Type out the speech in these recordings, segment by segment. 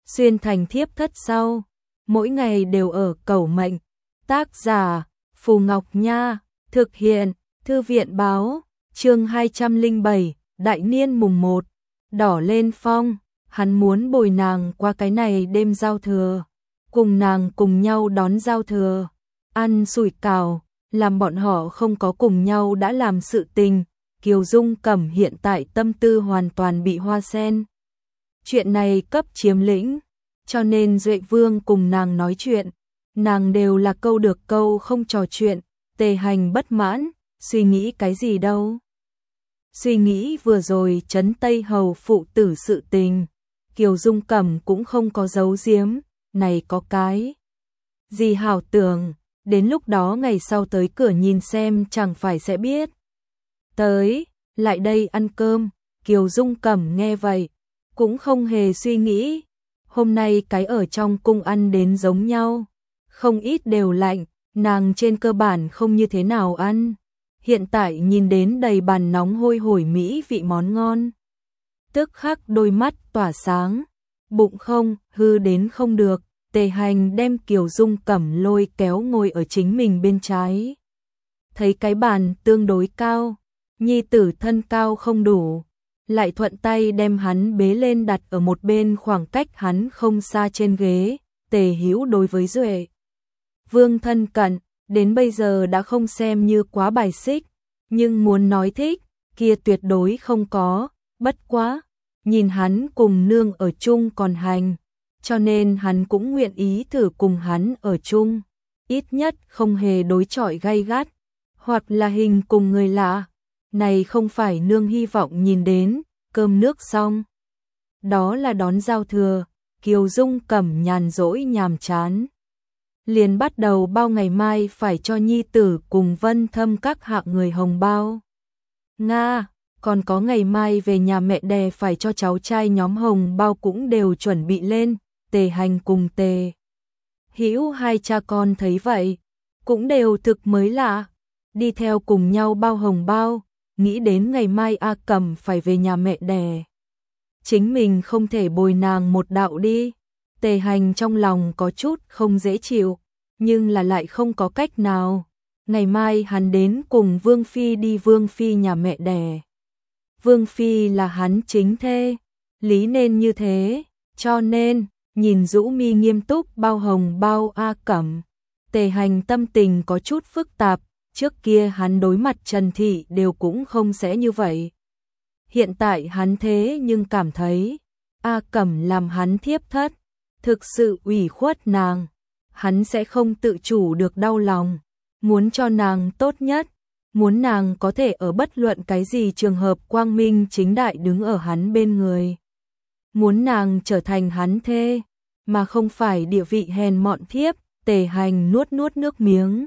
xuyên thành thiếp thất sau, mỗi ngày đều ở cầu mệnh. Tác giả Phù Ngọc Nha, thực hiện Thư viện Báo, chương 207, đại niên mùng 1, đỏ lên phong, hắn muốn bồi nàng qua cái này đêm giao thừa, cùng nàng cùng nhau đón giao thừa, ăn sủi cảo, làm bọn họ không có cùng nhau đã làm sự tình. Kiều Dung Cẩm hiện tại tâm tư hoàn toàn bị Hoa Sen chuyện này cấp chiếm lĩnh, cho nên Duệ Vương cùng nàng nói chuyện, nàng đều là câu được câu không trò chuyện. Tề Hành bất mãn, suy nghĩ cái gì đâu? Suy nghĩ vừa rồi trấn Tây Hầu phụ tử sự tình, Kiều Dung Cẩm cũng không có giấu giếm, này có cái gì hảo tưởng, đến lúc đó ngày sau tới cửa nhìn xem chẳng phải sẽ biết. Tới, lại đây ăn cơm. Kiều Dung Cẩm nghe vậy, cũng không hề suy nghĩ, hôm nay cái ở trong cung ăn đến giống nhau, không ít đều lạnh, nàng trên cơ bản không như thế nào ăn. Hiện tại nhìn đến đầy bàn nóng hôi hổi mỹ vị món ngon, tức khắc đôi mắt tỏa sáng, bụng không hư đến không được. Tề Hành đem Kiều Dung Cẩm lôi kéo ngồi ở chính mình bên trái. Thấy cái bàn tương đối cao, nhi tử thân cao không đủ, lại thuận tay đem hắn bế lên đặt ở một bên khoảng cách hắn không xa trên ghế. Tề Hữu đối với Duệ Vương thân cận, đến bây giờ đã không xem như quá bài xích, nhưng muốn nói thích, kia tuyệt đối không có, bất quá, nhìn hắn cùng nương ở chung còn hành, cho nên hắn cũng nguyện ý thử cùng hắn ở chung, ít nhất không hề đối chọi gay gắt, hoặc là hình cùng người lạ, này không phải nương hy vọng nhìn đến. Cơm nước xong, đó là đón giao thừa, Kiều Dung Cẩm nhàn rỗi nhàm chán, liền bắt đầu bao ngày mai phải cho nhi tử cùng Vân Thâm các hạng người hồng bao. Nga, còn có ngày mai về nhà mẹ đẻ phải cho cháu trai nhóm hồng bao cũng đều chuẩn bị lên. Tề Hành cùng Tề Hữu hai cha con thấy vậy, cũng đều thực mới lạ, đi theo cùng nhau bao hồng bao, nghĩ đến ngày mai A Cẩm phải về nhà mẹ đẻ, chính mình không thể bồi nàng một đạo đi. Tề Hành trong lòng có chút không dễ chịu, nhưng là lại không có cách nào. Ngày mai hắn đến cùng Vương Phi đi Vương Phi nhà mẹ đẻ. Vương Phi là hắn chính thê, lý nên như thế, cho nên, nhìn Dũ Mi nghiêm túc bao hồng bao A Cẩm, Tề Hành tâm tình có chút phức tạp. Trước kia hắn đối mặt Trần Thị đều cũng không sẽ như vậy. Hiện tại hắn thế nhưng cảm thấy A Cẩm làm hắn thiếp thất, thực sự ủy khuất nàng, hắn sẽ không tự chủ được đau lòng, muốn cho nàng tốt nhất, muốn nàng có thể ở bất luận cái gì trường hợp quang minh chính đại đứng ở hắn bên người, muốn nàng trở thành hắn thê, mà không phải địa vị hèn mọn thiếp. Tề Hành nuốt nuốt nước miếng,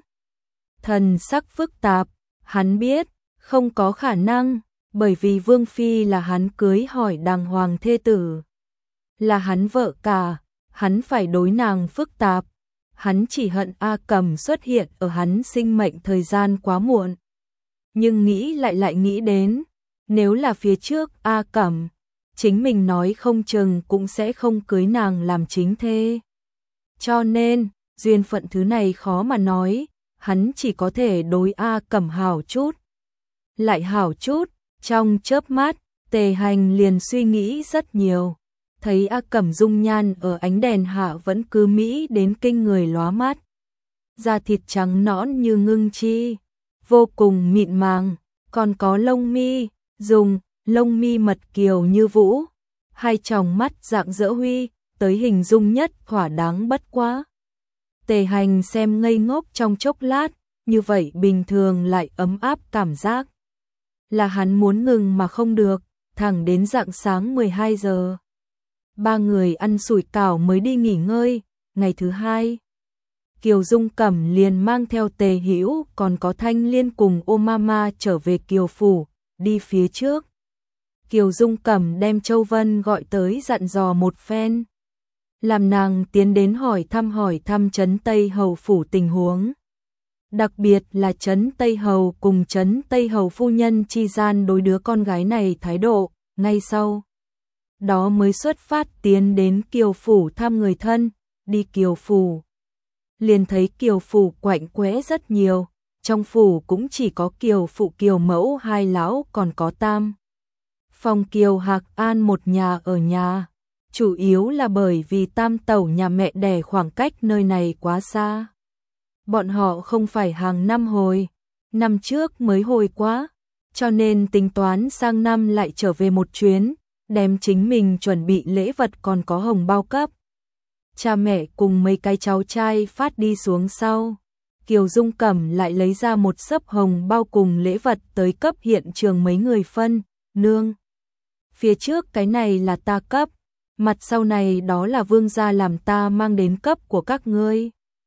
thần sắc phức tạp, hắn biết, không có khả năng, bởi vì Vương Phi là hắn cưới hỏi đàng hoàng thê tử, là hắn vợ cả, hắn phải đối nàng phức tạp, hắn chỉ hận A Cẩm xuất hiện ở hắn sinh mệnh thời gian quá muộn. Nhưng nghĩ lại nghĩ đến, nếu là phía trước A Cẩm, chính mình nói không chừng cũng sẽ không cưới nàng làm chính thê. Cho nên, duyên phận thứ này khó mà nói, hắn chỉ có thể đối A Cẩm hảo chút. Lại hảo chút, trong chớp mắt, Tề Hành liền suy nghĩ rất nhiều. Thấy A Cẩm dung nhan ở ánh đèn hạ vẫn cứ mỹ đến kinh người lóa mắt. Da thịt trắng nõn như ngưng chi, vô cùng mịn màng, còn có lông mi, dùng lông mi mật kiều như vũ, hai tròng mắt rạng rỡ huy, tới hình dung nhất thỏa đáng bất quá. Tề Hành xem ngây ngốc trong chốc lát, như vậy bình thường lại ấm áp cảm giác. Là hắn muốn ngừng mà không được, thẳng đến rạng sáng 12 giờ. Ba người ăn sủi cảo mới đi nghỉ ngơi. Ngày thứ hai, Kiều Dung Cẩm liền mang theo Tề Hữu còn có Thanh Liên cùng ô mama trở về Kiều Phủ, đi phía trước. Kiều Dung Cẩm đem Châu Vân gọi tới dặn dò một phen, làm nàng tiến đến hỏi thăm trấn Tây Hầu Phủ tình huống. Đặc biệt là trấn Tây Hầu cùng trấn Tây Hầu phu nhân chi gian đối đứa con gái này thái độ. Ngay sau đó mới xuất phát tiến đến Kiều phủ thăm người thân. Đi Kiều phủ, liền thấy Kiều phủ quạnh quẽ rất nhiều, trong phủ cũng chỉ có Kiều phụ Kiều mẫu hai lão, còn có Tam Phong Kiều Hạc An một nhà ở nhà. Chủ yếu là bởi vì Tam tẩu nhà mẹ đẻ khoảng cách nơi này quá xa. Bọn họ không phải hàng năm hồi, năm trước mới hồi quá, cho nên tính toán sang năm lại trở về một chuyến, đem chính mình chuẩn bị lễ vật còn có hồng bao cấp cha mẹ cùng mấy cái cháu trai phát đi xuống sau. Kiều Dung Cẩm lại lấy ra một xấp hồng bao cùng lễ vật tới cấp hiện trường mấy người phân. Nương, phía trước cái này là ta cấp, mặt sau này đó là vương gia làm ta mang đến cấp của các ngươi.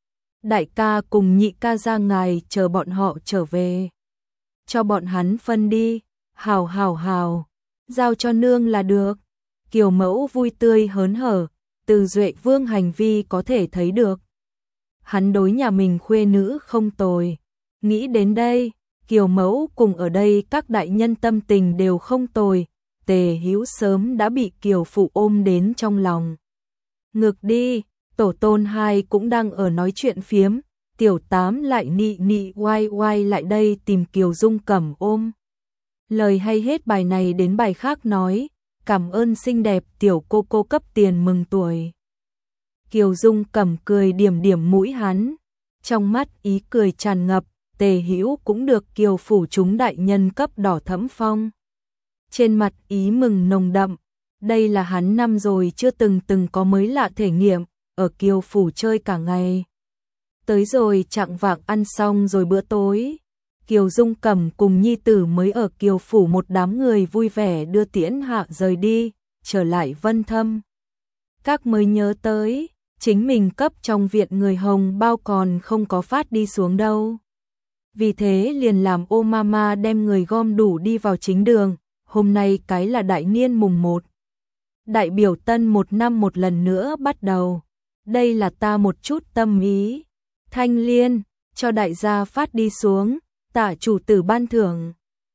Đại ca cùng nhị ca ra ngài chờ bọn họ trở về, cho bọn hắn phân đi. Hào hào hào, giao cho nương là được. Kiều mẫu vui tươi hớn hở, từ Duệ Vương hành vi có thể thấy được hắn đối nhà mình khuê nữ không tồi. Nghĩ đến đây, Kiều mẫu cùng ở đây các đại nhân tâm tình đều không tồi. Tề Hữu sớm đã bị Kiều phụ ôm đến trong lòng ngực đi. Tổ tôn hai cũng đang ở nói chuyện phiếm, Tiểu Tám lại nị nị oai oai lại đây tìm Kiều Dung Cẩm ôm. Lời hay hết bài này đến bài khác nói, cảm ơn xinh đẹp tiểu cô cấp tiền mừng tuổi. Kiều Dung Cẩm cười điểm điểm mũi hắn, trong mắt ý cười tràn ngập. Tề Hữu cũng được Kiều phủ chúng đại nhân cấp đỏ thẫm phong. Trên mặt ý mừng nồng đậm, đây là hắn năm rồi chưa từng có mới lạ thể nghiệm, ở Kiều phủ chơi cả ngày. Tới rồi chạng vạng ăn xong rồi bữa tối, Kiều Dung Cẩm cùng nhi tử mới ở Kiều phủ một đám người vui vẻ đưa tiễn hạ rời đi, trở lại Vân Thâm. Các mới nhớ tới, chính mình cấp trong viện người hồng bao còn không có phát đi xuống đâu. Vì thế liền làm ô mama đem người gom đủ đi vào chính đường. Hôm nay cái là đại niên mùng 1. Đại biểu tân một năm một lần nữa bắt đầu. Đây là ta một chút tâm ý. Thanh Liên, cho đại gia phát đi xuống, tả chủ tử ban thưởng.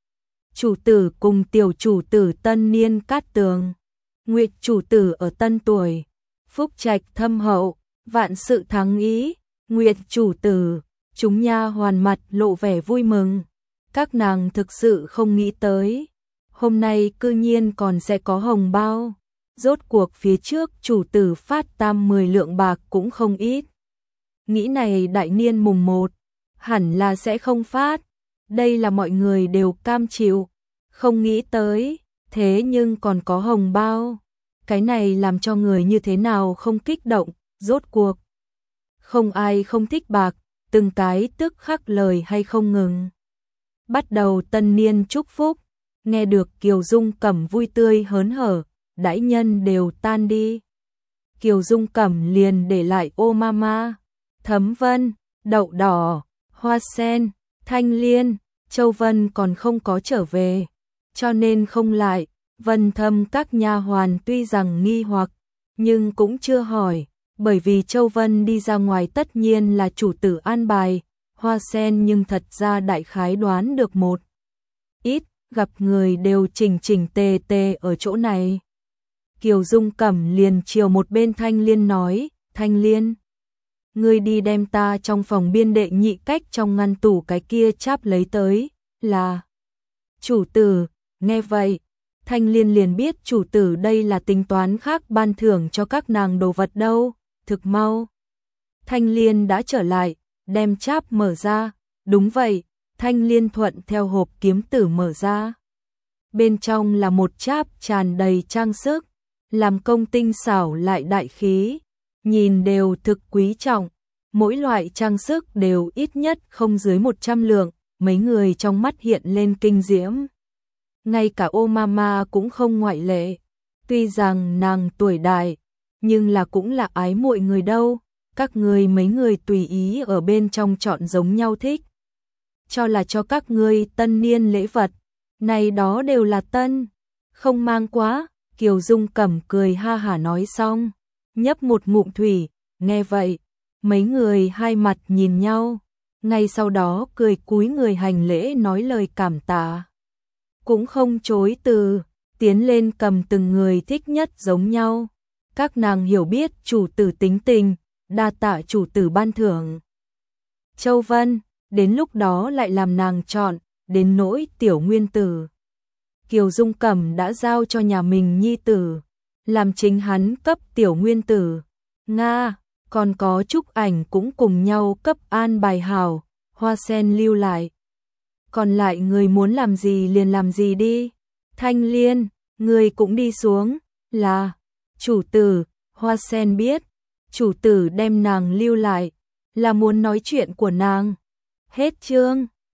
Chủ tử cùng tiểu chủ tử tân niên cát tường. Nguyệt chủ tử ở tân tuổi. Phúc trạch thâm hậu, vạn sự thắng ý. Nguyệt chủ tử, chúng nha hoàn mặt lộ vẻ vui mừng. Các nàng thực sự không nghĩ tới, hôm nay cư nhiên còn sẽ có hồng bao. Rốt cuộc phía trước chủ tử phát tam 10 lượng bạc cũng không ít. Nghĩ này đại niên mùng 1, hẳn là sẽ không phát. Đây là mọi người đều cam chịu. Không nghĩ tới, thế nhưng còn có hồng bao. Cái này làm cho người như thế nào không kích động, rốt cuộc. Không ai không thích bạc, từng cái tức khắc lời hay không ngừng. Bắt đầu tân niên chúc phúc, nghe được Kiều Dung Cẩm vui tươi hớn hở, đãi nhân đều tan đi. Kiều Dung Cẩm liền để lại ô mama, Thấm Vân, Đậu Đỏ, Hoa Sen, Thanh Liên, Châu Vân còn không có trở về, cho nên không lại. Vân Thâm các nha hoàn tuy rằng nghi hoặc, nhưng cũng chưa hỏi, bởi vì Châu Vân đi ra ngoài tất nhiên là chủ tử an bài. Hoa Sen nhưng thật ra đại khái đoán được một ít, gặp người đều chỉnh chỉnh tề tề ở chỗ này. Kiều Dung Cẩm liền chiều một bên Thanh Liên nói, Thanh Liên, ngươi đi đem ta trong phòng biên đệ nhị cách trong ngăn tủ cái kia cháp lấy tới, là chủ tử. Nghe vậy, Thanh Liên liền biết chủ tử đây là tính toán khác ban thưởng cho các nàng đồ vật đâu. Thực mau, Thanh Liên đã trở lại, đem cháp mở ra. Đúng vậy, Thanh Liên thuận theo hộp kiếm tử mở ra. Bên trong là một cháp tràn đầy trang sức, làm công tinh xảo lại đại khí, nhìn đều thực quý trọng. Mỗi loại trang sức đều ít nhất không dưới 100 lượng, mấy người trong mắt hiện lên kinh diễm. Ngay cả ô mama cũng không ngoại lệ. Tuy rằng nàng tuổi đại, nhưng là cũng là ái muội người đâu. Các ngươi mấy người tùy ý ở bên trong chọn giống nhau thích. Cho là cho các ngươi tân niên lễ vật, này đó đều là tân, không mang quá. Kiều Dung Cẩm cười ha hả nói xong, nhấp một ngụm thủy. Nghe vậy, mấy người hai mặt nhìn nhau, ngay sau đó cười cúi người hành lễ nói lời cảm tạ. Cũng không chối từ, tiến lên cầm từng người thích nhất giống nhau. Các nàng hiểu biết chủ tử tính tình, đa tạ chủ tử ban thưởng. Châu Vân, đến lúc đó lại làm nàng chọn, đến nỗi tiểu nguyên tử. Kiều Dung Cẩm đã giao cho nhà mình nhi tử, làm chính hắn cấp tiểu nguyên tử. Nga, còn có chúc ảnh cũng cùng nhau cấp an bài hảo, Hoa Sen lưu lại. Còn lại người muốn làm gì liền làm gì đi. Thanh Liên, người cũng đi xuống, là chủ tử. Hoa Sen biết, chủ tử đem nàng lưu lại, là muốn nói chuyện của nàng. Hết chương.